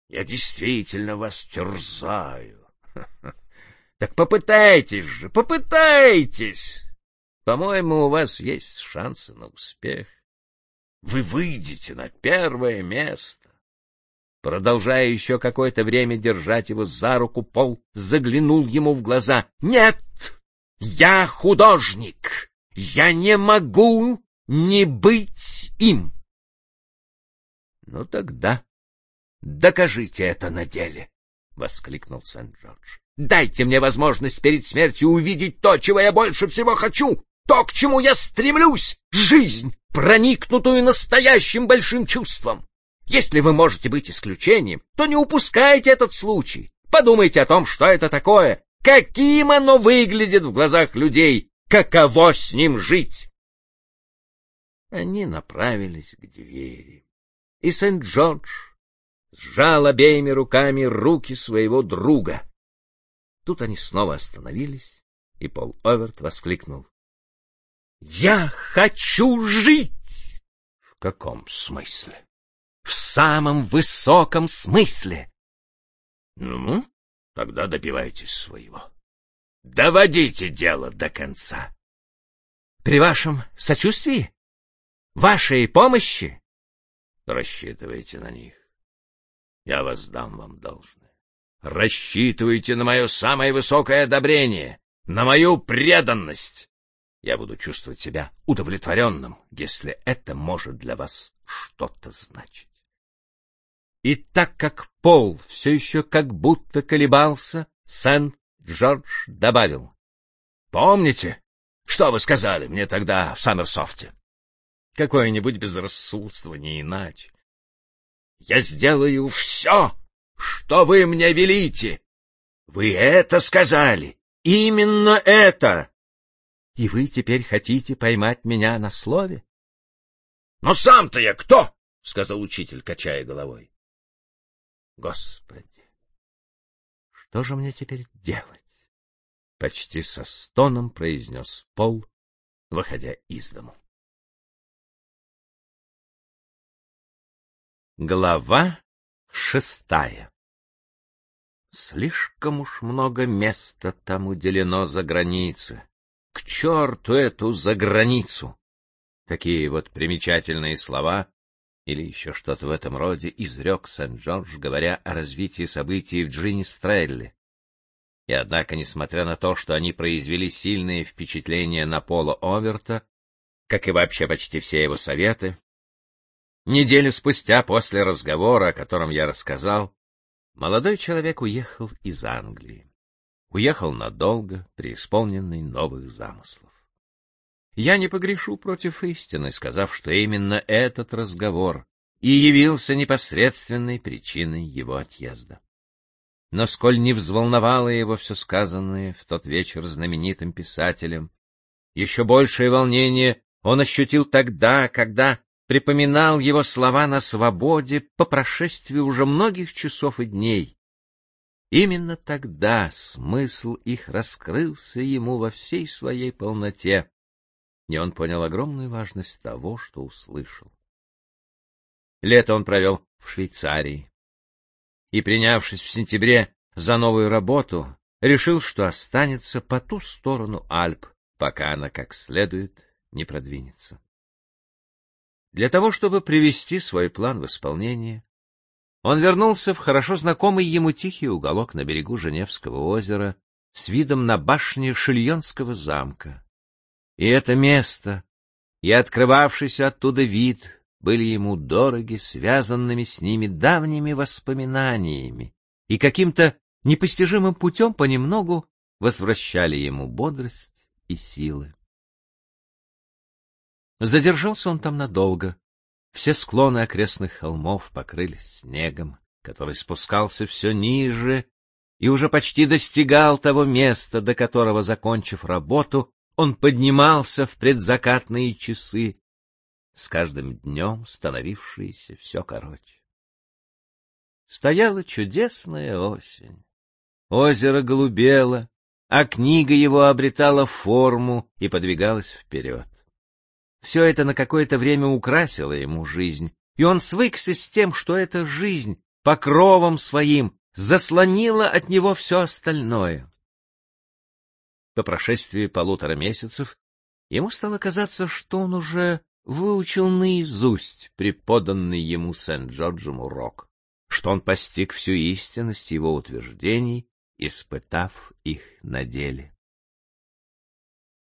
Я действительно вас терзаю. Так попытайтесь же, попытайтесь. По-моему, у вас есть шансы на успех. Вы выйдете на первое место. Продолжая еще какое-то время держать его за руку, Пол заглянул ему в глаза. — Нет, я художник. Я не могу не быть им. — Ну тогда докажите это на деле, — воскликнул Сент-Джордж. — Дайте мне возможность перед смертью увидеть то, чего я больше всего хочу, то, к чему я стремлюсь, жизнь, проникнутую настоящим большим чувством. Если вы можете быть исключением, то не упускайте этот случай. Подумайте о том, что это такое, каким оно выглядит в глазах людей, каково с ним жить. Они направились к двери, и Сент-Джордж сжал обеими руками руки своего друга. Тут они снова остановились, и Пол Оверт воскликнул: — Я хочу жить! — В каком смысле? — В самом высоком смысле. — Ну, тогда добивайтесь своего. Доводите дело до конца. — При вашем сочувствии? Вашей помощи? — Рассчитывайте на них. Я воздам вам должное. Рассчитывайте на мое самое высокое одобрение, на мою преданность. Я буду чувствовать себя удовлетворенным, если это может для вас что-то значить. И так как Пол все еще как будто колебался, Сент-Джордж добавил: — Помните, что вы сказали мне тогда в Саммерсофте? Какое-нибудь безрассудство, не иначе. Я сделаю все, что вы мне велите. Вы это сказали, именно это. И вы теперь хотите поймать меня на слове? — Но сам-то я кто? — сказал учитель, качая головой. — Господи, что же мне теперь делать? — почти со стоном произнес Пол, выходя из дому. Глава 6. Слишком уж много места там уделено за границе. К черту эту заграницу! Такие вот примечательные слова, или еще что-то в этом роде, изрек Сент-Джордж, говоря о развитии событий в Джинни-Стрелле. И однако, несмотря на то, что они произвели сильное впечатление на Пола Оверта, как и вообще почти все его советы, неделю спустя после разговора, о котором я рассказал, молодой человек уехал из Англии. Уехал надолго, преисполненный новых замыслов. Я не погрешу против истины, сказав, что именно этот разговор и явился непосредственной причиной его отъезда. Но сколь не взволновало его все сказанное в тот вечер знаменитым писателем, еще большее волнение он ощутил тогда, когда припоминал его слова на свободе по прошествии уже многих часов и дней. Именно тогда смысл их раскрылся ему во всей своей полноте, и он понял огромную важность того, что услышал. Лето он провел в Швейцарии, и, принявшись в сентябре за новую работу, решил, что останется по ту сторону Альп, пока она как следует не продвинется. Для того, чтобы привести свой план в исполнение, он вернулся в хорошо знакомый ему тихий уголок на берегу Женевского озера с видом на башни Шильонского замка. И это место, и открывавшийся оттуда вид были ему дороги, связанными с ними давними воспоминаниями, и каким-то непостижимым путем понемногу возвращали ему бодрость и силы. Задержался он там надолго. Все склоны окрестных холмов покрылись снегом, который спускался все ниже и уже почти достигал того места, до которого, закончив работу, он поднимался в предзакатные часы, с каждым днем становившиеся все короче. Стояла чудесная осень. Озеро голубело, а книга его обретала форму и подвигалась вперед. Все это на какое-то время украсило ему жизнь, и он свыкся с тем, что эта жизнь покровом своим, заслонила от него все остальное. По прошествии 1,5 месяцев ему стало казаться, что он уже выучил наизусть преподанный ему Сент-Джорджем урок, что он постиг всю истинность его утверждений, испытав их на деле.